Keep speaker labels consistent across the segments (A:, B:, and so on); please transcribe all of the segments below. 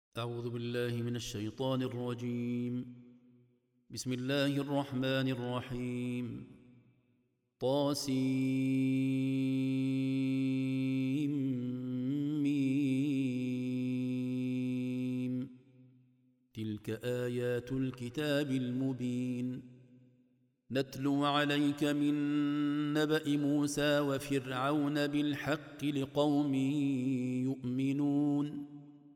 A: أعوذ بالله من الشيطان الرجيم. بسم الله الرحمن الرحيم. طاسيم. تلك آيات الكتاب المبين. نتلو عليك من نبأ موسى وفرعون بالحق لقوم يؤمنون.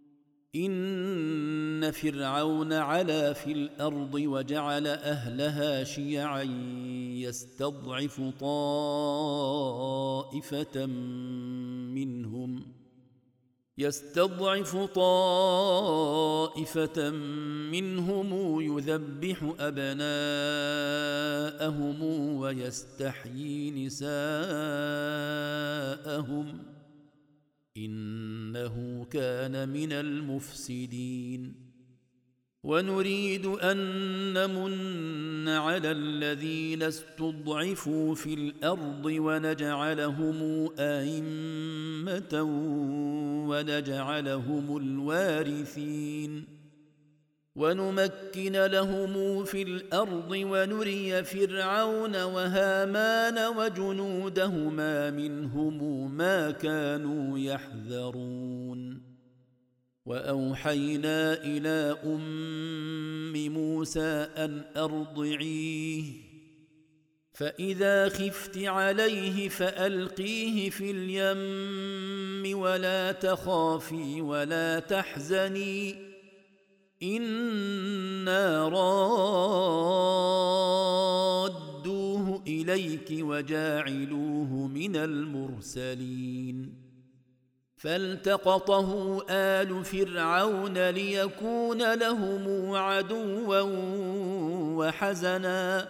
A: إن فرعون علا في الأرض وجعل أهلها شيعا يستضعف طائفة منهم يذبح أبناءهم ويستحيي نساءهم إنه كان من المفسدين. ونريد أن نمن على الذين استضعفوا في الأرض ونجعلهم أئمة ونجعلهم الوارثين ونمكن لهم في الأرض ونري فرعون وهامان وجنودهما منهم ما كانوا يحذرون. وأوحينا إلى أم موسى أن أرضعيه فإذا خفت عليه فألقيه في اليم ولا تخافي ولا تحزني إنا رادوه إليك وجاعلوه من المرسلين. فالتقطه آل فرعون ليكون لهم عدوا وحزنا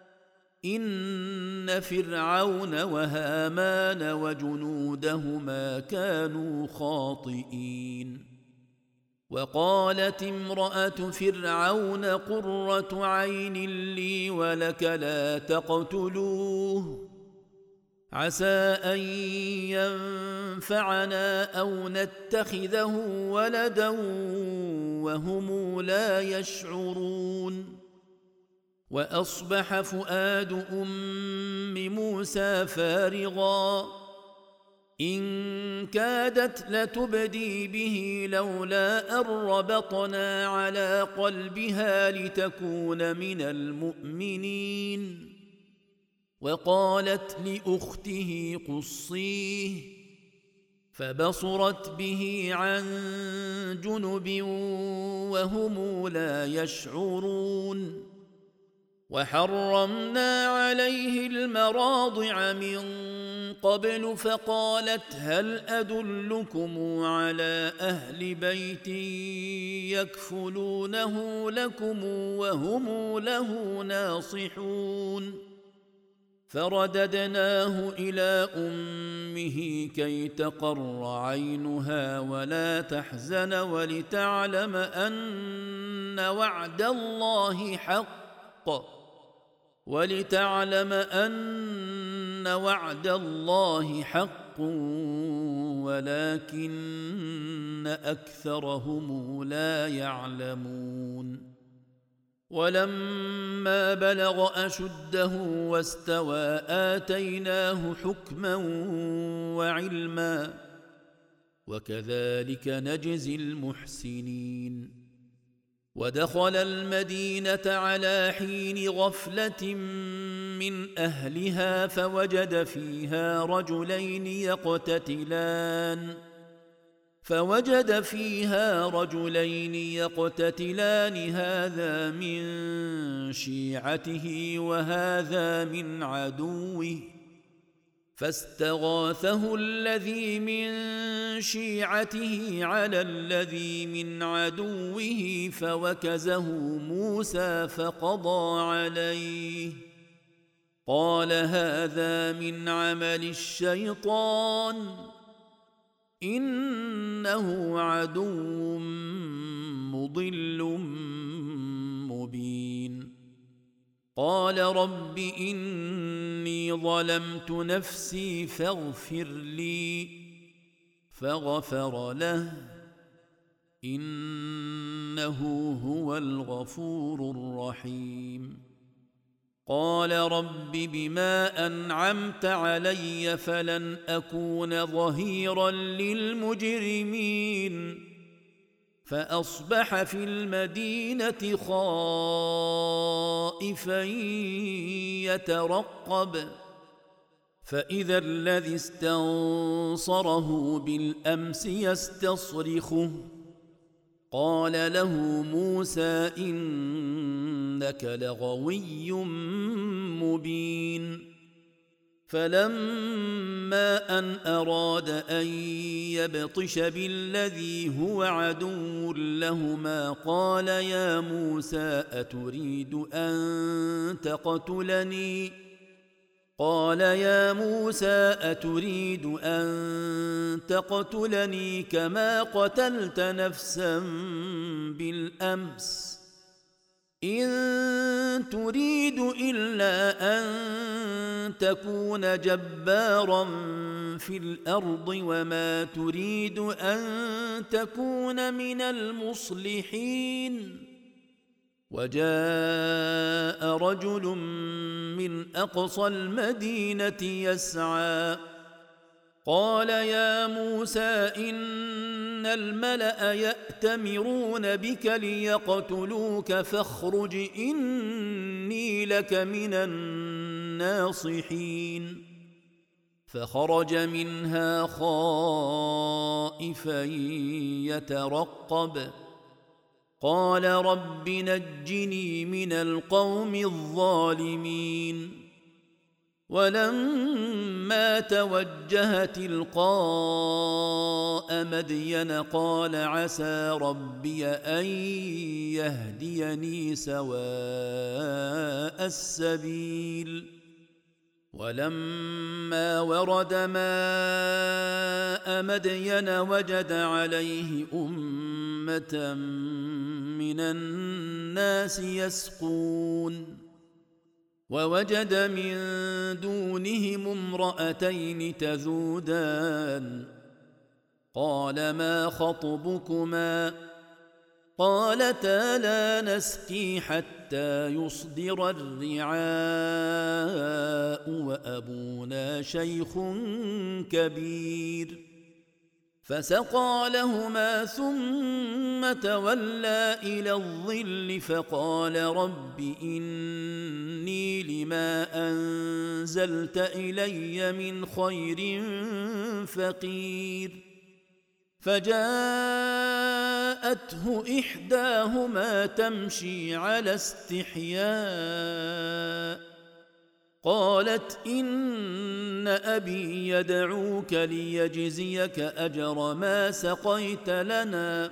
A: إن فرعون وهامان وجنودهما كانوا خاطئين. وقالت امرأة فرعون قرة عين لي ولك لا تقتلوه عسى أن ينفعنا أو نتخذه ولدا وهم لا يشعرون. وأصبح فؤاد أم موسى فارغا إن كادت لتبدي به لولا أن ربطنا على قلبها لتكون من المؤمنين. وقالت لأخته قصيه فبصرت به عن جنب وهم لا يشعرون. وحرمنا عليه المراضع من قبل فقالت هل أدلكم على أهل بيت يكفلونه لكم وهم له ناصحون. فرددناه إلى أمه كي تقر عينها ولا تحزن ولتعلم أن وعد الله حق ولكن أكثرهم لا يعلمون. ولما بلغ أشده واستوى آتيناه حكما وعلما وكذلك نجزي المحسنين. ودخل المدينة على حين غفلة من أهلها فوجد فيها رجلين يقتتلان هذا من شيعته وهذا من عدوه فاستغاثه الذي من شيعته على الذي من عدوه فوكزه موسى فقضى عليه قال هذا من عمل الشيطان إنه عدو مضل مبين. قال رب إني ظلمت نفسي فاغفر لي فغفر له إن إنه هو الغفور الرحيم قال رب بما أنعمت علي فلن أكون ظهيرا للمجرمين فأصبح في المدينة خائفا يترقب فإذا الذي استنصره بالأمس يستصرخه قال له موسى إنك لغوي مبين فلما أن أراد أن يبطش بالذي هو عدو لهما قال يا موسى أتريد أن تقتلني كما قتلت نفسا بالأمس إن تريد إلا أن تكون جبارا في الأرض وما تريد أن تكون من المصلحين وجاء رجل من أقصى المدينة يسعى قال يا موسى إن الملأ يأتمرون بك ليقتلوك فاخرج إني لك من الناصحين فخرج منها خائفا يترقب قال رب نجني من القوم الظالمين ولما توجه تلقاء مدين قال عسى ربي أن يهديني سواء السبيل ولما ورد ماء مدين وجد عليه أمة من الناس يسقون ووجد من دونهم امرأتين تذودان قال ما خطبكما قالتا لا نسقي حتى يصدر الرعاء وأبونا شيخ كبير فسقى لهما ثم تولى إلى الظل فقال رب إني لما أنزلت إلي من خير فقير فجاءته إحداهما تمشي على استحياء قالت إن أبي يدعوك ليجزيك أجر ما سقيت لنا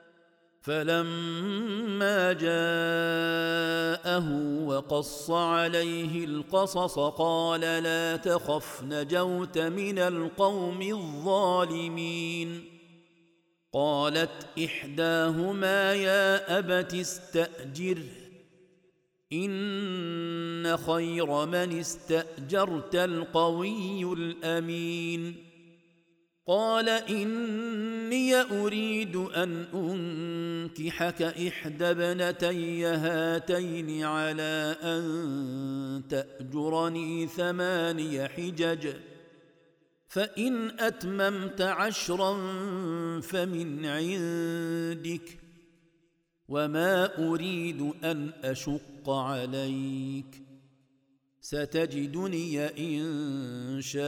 A: فلما جاءه وقص عليه القصص قال لا تخف نجوت من القوم الظالمين قالت إحداهما يا أبت استأجره إن خير من استأجرت القوي الأمين قال إني أريد أن أنكحك إحدى ابنتي هاتين على أن تأجرني 8 حجج فإن أتممت 10 فمن عندك وما أريد أن أشق عليك ستجدني إن شاء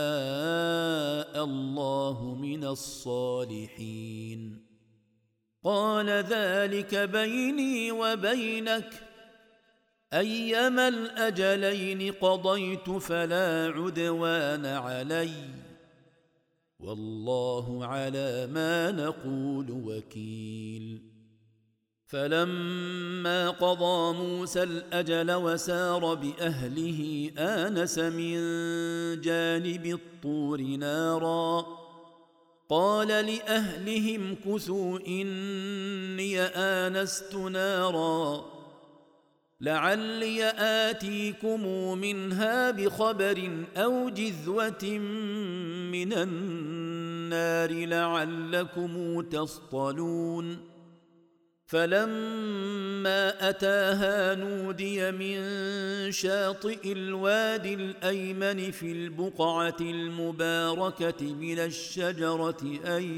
A: الله من الصالحين قال ذلك بيني وبينك أيما الأجلين قضيت فلا عدوان علي والله على ما نقول وكيل فلما قضى موسى الأجل وسار بأهله آنس من جانب الطور نارا قال لأهلهم كثوا إني آنست نارا لعلي آتيكم منها بخبر أو جذوة من النار لعلكم تصطلون فلما أتاها نودي من شاطئ الوادي الأيمن في البقعة المباركة من الشجرة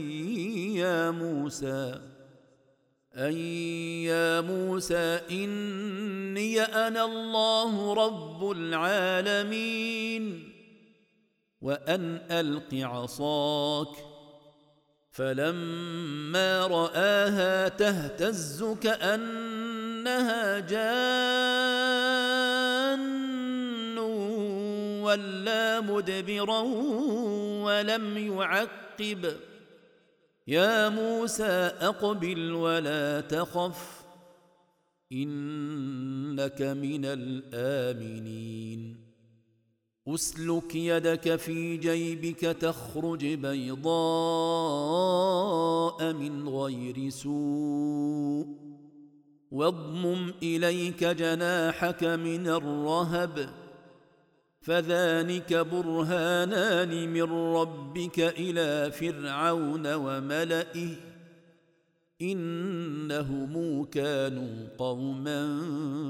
A: أن يا موسى إني أنا الله رب العالمين وأن ألق عصاك. فلما رآها تهتز كأنها جان ولا مدبرا ولم يعقب. يا موسى أقبل ولا تخف إنك من الآمنين. أسلك يدك في جيبك تخرج بيضاء من غير سوء واضمم إليك جناحك من الرهب فذلك برهانان من ربك إلى فرعون وملئه إنهم كانوا قوما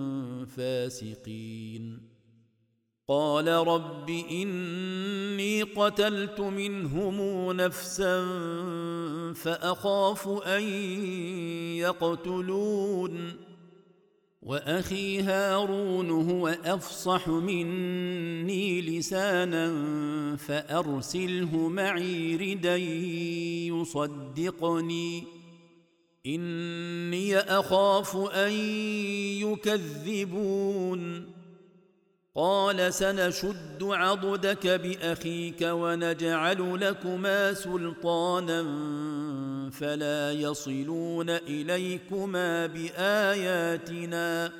A: فاسقين. قال رب إني قتلت منهم نفسا فأخاف أن يقتلون وأخي هارون هو أفصح مني لسانا فأرسله معي ردا يصدقني إني أخاف أن يكذبون. قال سنشد عضدك بأخيك ونجعل لكما سلطانا فلا يصلون إليكما بآياتنا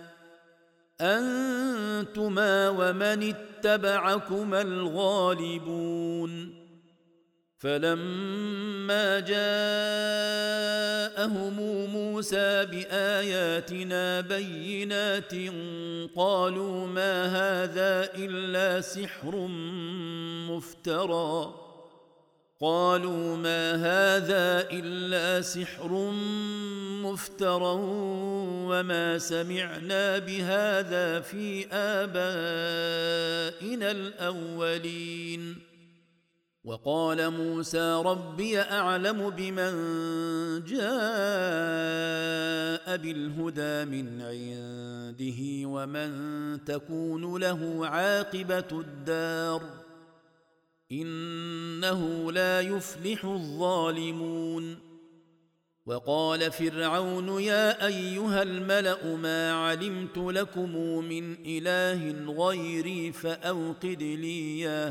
A: أنتما ومن اتبعكما الغالبون. فلما جاءهم موسى بآياتنا بينات قالوا ما هذا إلا سحر مفترى وما سمعنا بهذا في آبائنا الأولين. وقال موسى ربي أعلم بمن جاء بالهدى من عنده ومن تكون له عاقبة الدار إنه لا يفلح الظالمون. وقال فرعون يا أيها الملأ ما علمت لكم من إله غيري فأوقد لي يا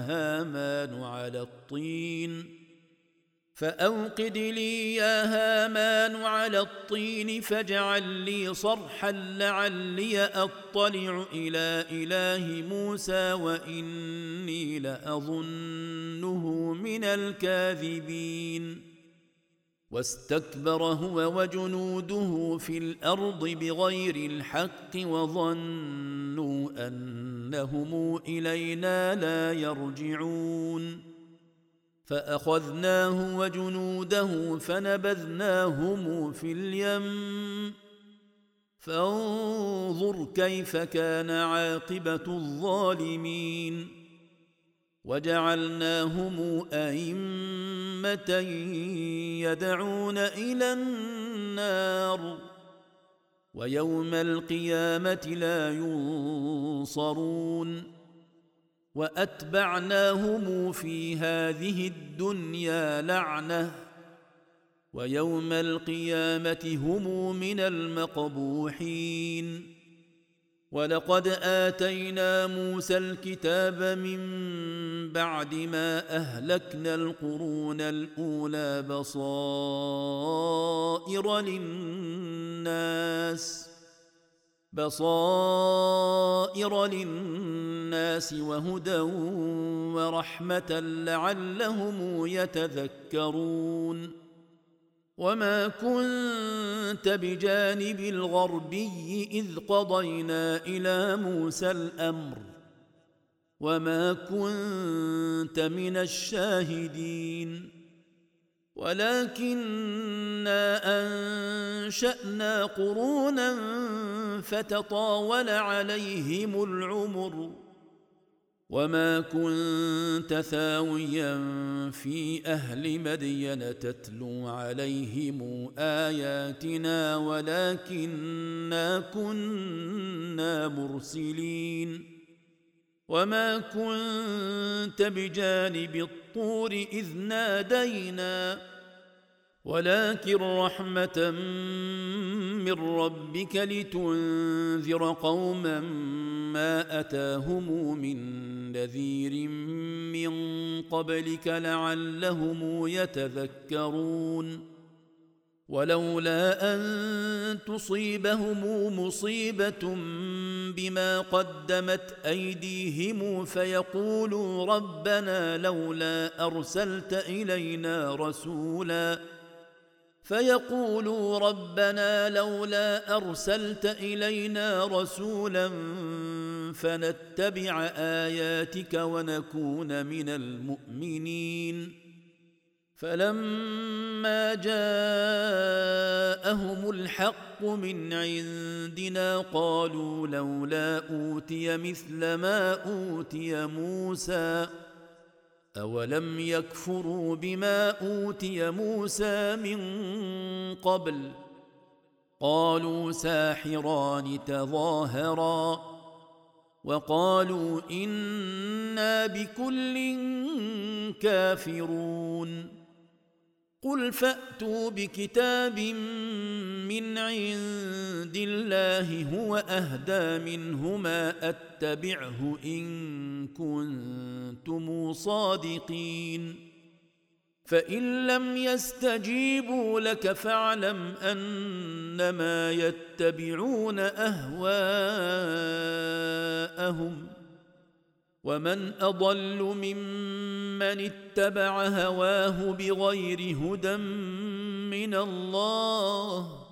A: هامان على الطين فاجعل لي صرحا لعلي أطلع إلى إله موسى وإني لأظنه من الكاذبين. واستكبر هو وجنوده في الأرض بغير الحق وظنوا أنهم إلينا لا يرجعون. فأخذناه وجنوده فنبذناهم في اليم فانظر كيف كان عاقبة الظالمين. وجعلناهم أئمة يدعون إلى النار ويوم القيامة لا ينصرون. وأتبعناهم في هذه الدنيا لعنة ويوم القيامة هم من المقبوحين. ولقد آتينا موسى الكتاب من بعد ما أهلكنا القرون الأولى بصائر للناس وهدى ورحمة لعلهم يتذكرون. وما كنت بجانب الغربي إذ قضينا إلى موسى الأمر وما كنت من الشاهدين. ولكنا أنشأنا قرونا فتطاول عليهم العمر وما كنت ثاويا في أهل مدين تتلو عليهم آياتنا ولكنا كنا مرسلين وما كنت بجانب الطور إذ نادينا ولكن رحمة من ربك لتنذر قوما ما أتاهم من نذير من قبلك لعلهم يتذكرون ولولا أن تصيبهم مصيبة بما قدمت أيديهم فيقولوا ربنا لولا أرسلت إلينا رسولا فنتبع آياتك ونكون من المؤمنين فلما جاءهم الحق من عندنا قالوا لولا أوتي مثل ما أوتي موسى أولم يكفروا بما أوتي موسى من قبل قالوا ساحران تظاهرا وقالوا إنا بكل كافرون قل فأتوا بكتاب من عند الله هو أهدى منهما أتبعه إن كنتم صادقين فإن لم يستجيبوا لك فاعلم أنما يتبعون أهواءهم ومن أضل ممن اتبع هواه بغير هدى من الله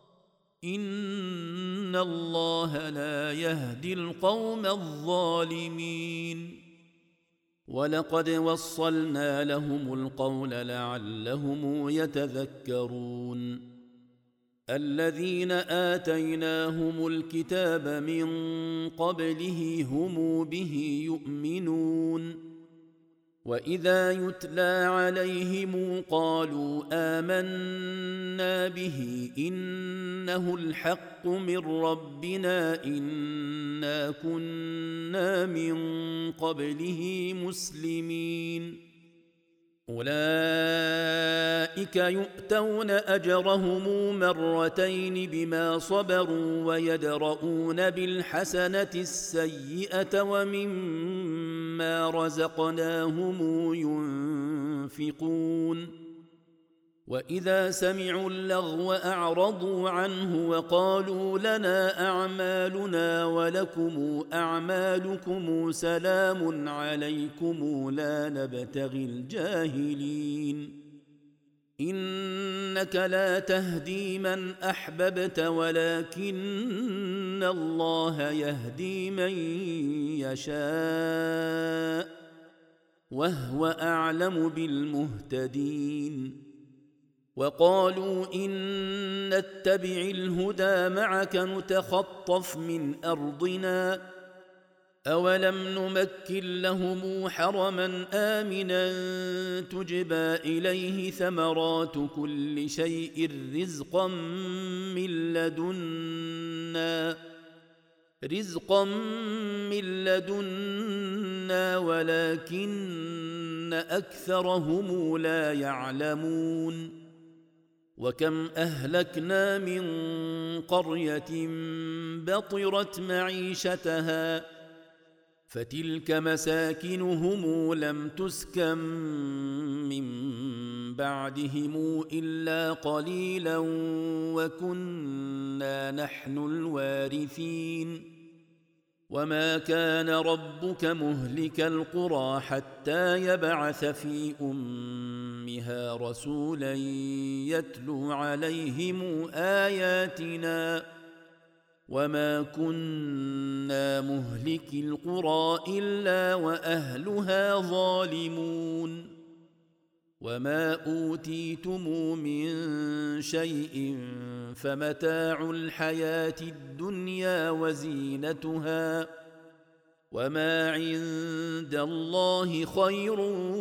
A: إن الله لا يهدي القوم الظالمين ولقد وصلنا لهم القول لعلهم يتذكرون الذين آتيناهم الكتاب من قبله هم به يؤمنون وإذا يتلى عليهم قالوا آمنا به إنه الحق من ربنا إنا كنا من قبله مسلمين أولئك يؤتون أجرهم مرتين بما صبروا ويدرؤون بالحسنة السيئة ومما رزقناهم ينفقون وإذا سمعوا اللغو أعرضوا عنه وقالوا لنا أعمالنا ولكم أعمالكم سلام عليكم لا نبتغي الجاهلين إنك لا تهدي من أحببت ولكن الله يهدي من يشاء وهو أعلم بالمهتدين وقالوا إن نتبع الهدى معك نتخطف من أرضنا أولم نمكن لهم حرما آمنا تجبى إليه ثمرات كل شيء رزقا من لدنا ولكن أكثرهم لا يعلمون وكم أهلكنا من قرية بطرت معيشتها فتلك مساكنهم لم تسكن من بعدهم إلا قليلا وكنا نحن الوارثين وما كان ربك مهلك القرى حتى يبعث في أمها رسولا يتلو عليهم آياتنا وما كنا مهلك القرى إلا وأهلها ظالمون وما اوتيتم من شيء فمتاع الحياه الدنيا وزينتها وما عند الله خير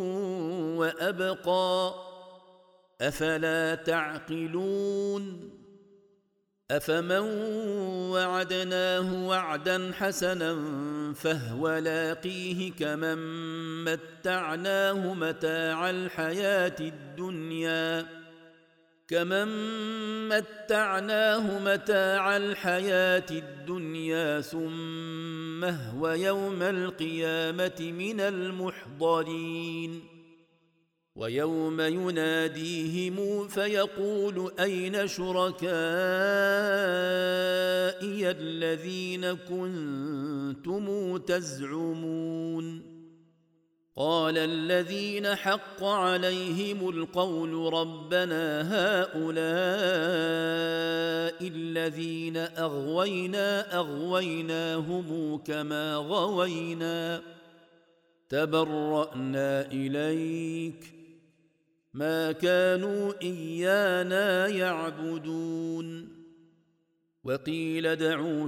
A: وابقى افلا تعقلون افمن وعدناه وعدا حسنا فهو لاقيه كمن متعناه متاع الحياه الدنيا ثم هو يوم القيامه من المحضرين ويوم يناديهم فيقول أين شركائي الذين كنتم تزعمون قال الذين حق عليهم القول ربنا هؤلاء الذين أغويناهم كما غوينا تبرأنا إليك ما كانوا إيانا يعبدون وقيل ادعوا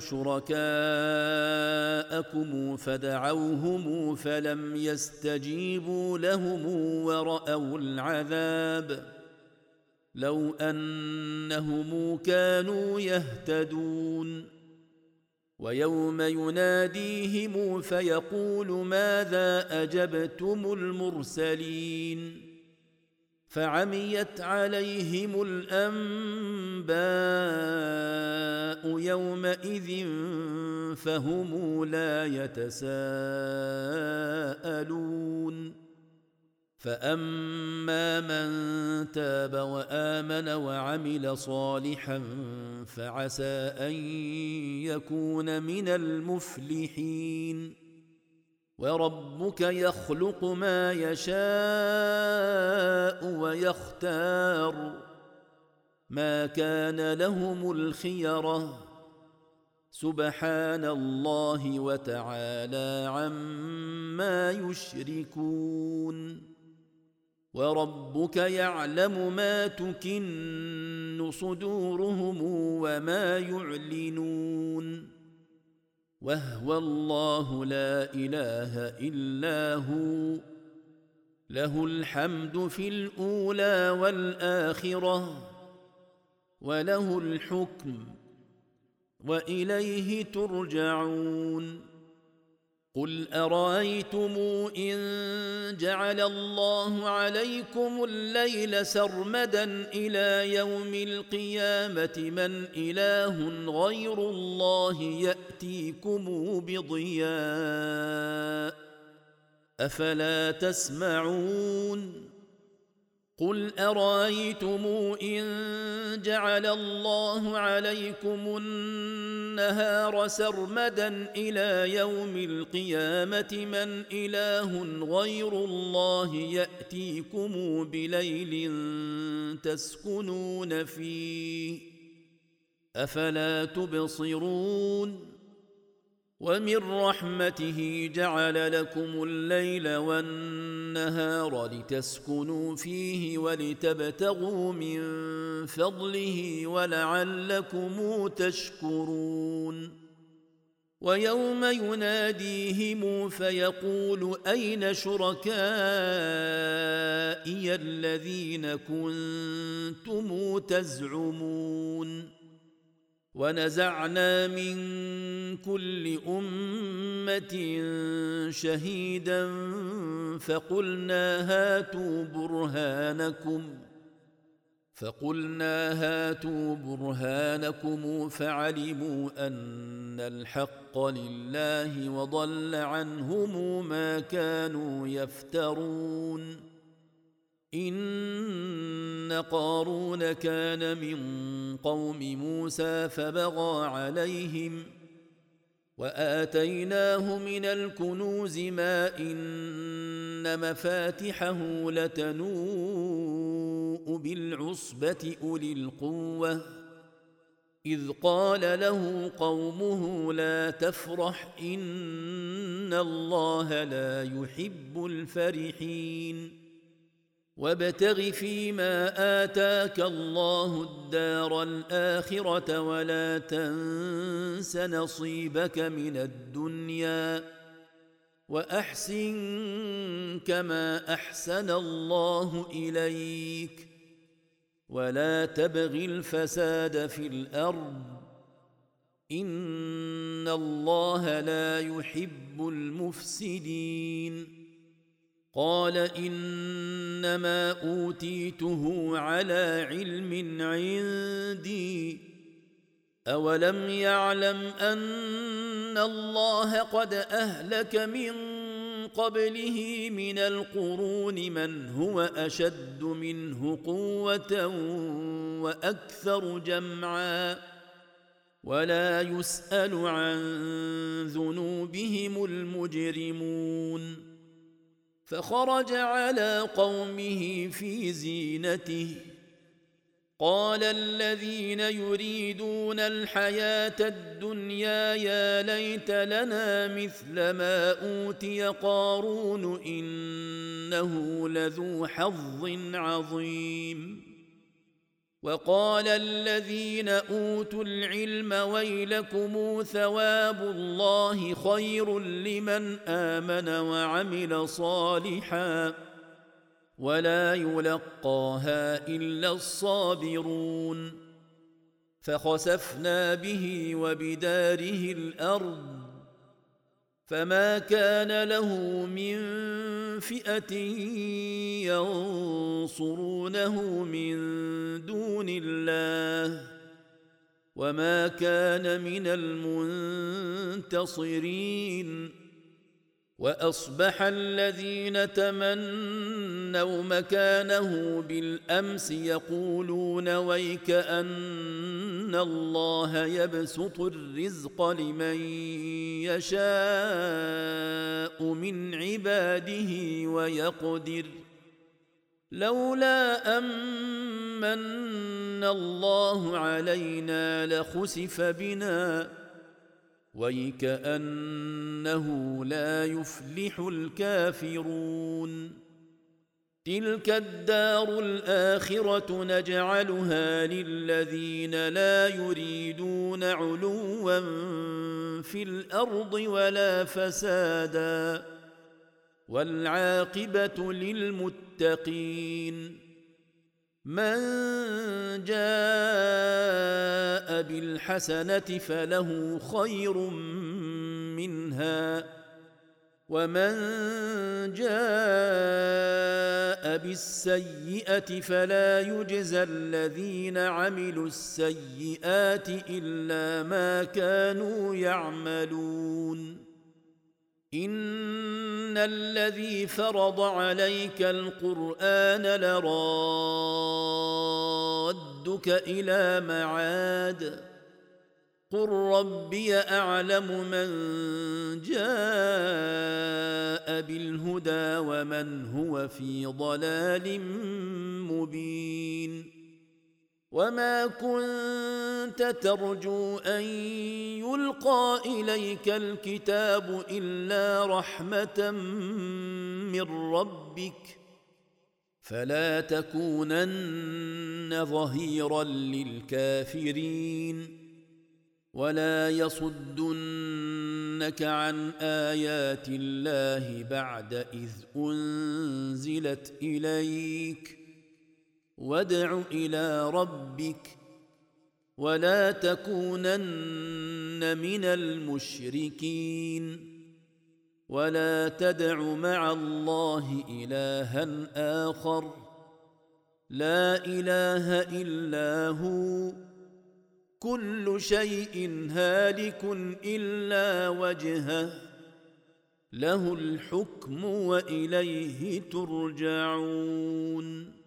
A: شركاءكم فدعوهم فلم يستجيبوا لهم ورأوا العذاب لو أنهم كانوا يهتدون ويوم يناديهم فيقول ماذا أجبتم المرسلين فعميت عليهم الأنباء يومئذ فهم لا يتساءلون فأما من تاب وآمن وعمل صالحا فعسى أن يكون من المفلحين وربك يخلق ما يشاء ويختار ما كان لهم الخيرة سبحان الله وتعالى عما يشركون وربك يعلم ما تكن صدورهم وما يعلنون وهو الله لا إله إلا هو له الحمد في الأولى والآخرة وله الحكم وإليه ترجعون قل أرأيتم إن جعل الله عليكم الليل سرمدا إلى يوم القيامة من إله غير الله يأتيكم بضياء أفلا تسمعون قل أرأيتم إن جعل الله عليكم النهار سرمدا إلى يوم القيامة من إله غير الله يأتيكم بليل تسكنون فيه أفلا تبصرون ومن رحمته جعل لكم الليل والنهار لتسكنوا فيه ولتبتغوا من فضله ولعلكم تشكرون ويوم يناديهم فيقول أين شركائي الذين كنتم تزعمون ونزعنا من كل أمة شهيدا فقلنا هاتوا برهانكم فعلموا أن الحق لله وضل عنهم ما كانوا يفترون إن قارون كان من قوم موسى فبغى عليهم وآتيناه من الكنوز ما إن مفاتحه لتنوء بالعصبة أولي القوة إذ قال له قومه لا تفرح إن الله لا يحب الفرحين وابتغ فيما آتاك الله الدار الآخرة ولا تنس نصيبك من الدنيا وأحسن كما أحسن الله إليك ولا تبغ الفساد في الأرض إن الله لا يحب المفسدين. قال إنما أوتيته على علم عندي أولم يعلم أن الله قد أهلك من قبله من القرون من هو أشد منه قوة وأكثر جمعا ولا يسأل عن ذنوبهم المجرمون. فخرج على قومه في زينته قال الذين يريدون الحياة الدنيا يا ليت لنا مثل ما أوتي قارون إنه لذو حظ عظيم. وقال الذين أوتوا العلم ويلكم ثواب الله خير لمن آمن وعمل صالحا ولا يلقاها إلا الصابرون. فخسفنا به وبداره الأرض فما كان له من فئة ينصرونه من دون الله وما كان من المنتصرين. وأصبح الذين تمنوا مكانه بالأمس يقولون ويك أن الله يبسط الرزق لمن يشاء من عباده ويقدر لولا أمن الله علينا لخسف بنا ويكأنه لا يفلح الكافرون. تلك الدار الآخرة نجعلها للذين لا يريدون علوا في الأرض ولا فسادا والعاقبة للمتقين. من جاء بالحسنة فله خير منها ومن جاء بالسيئة فلا يجزى الذين عملوا السيئات إلا ما كانوا يعملون. إن الذي فرض عليك القرآن لرادك إلى معاد قل ربي أعلم من جاء بالهدى ومن هو في ضلال مبين. وما كنت ترجو أن يلقى إليك الكتاب إلا رحمة من ربك فلا تكونن ظهيرا للكافرين ولا يصدنك عن آيات الله بعد إذ أنزلت إليك وادع إلى ربك ولا تكونن من المشركين ولا تدع مع الله إلها آخر لا إله إلا هو كل شيء هالك إلا وجهه له الحكم وإليه ترجعون.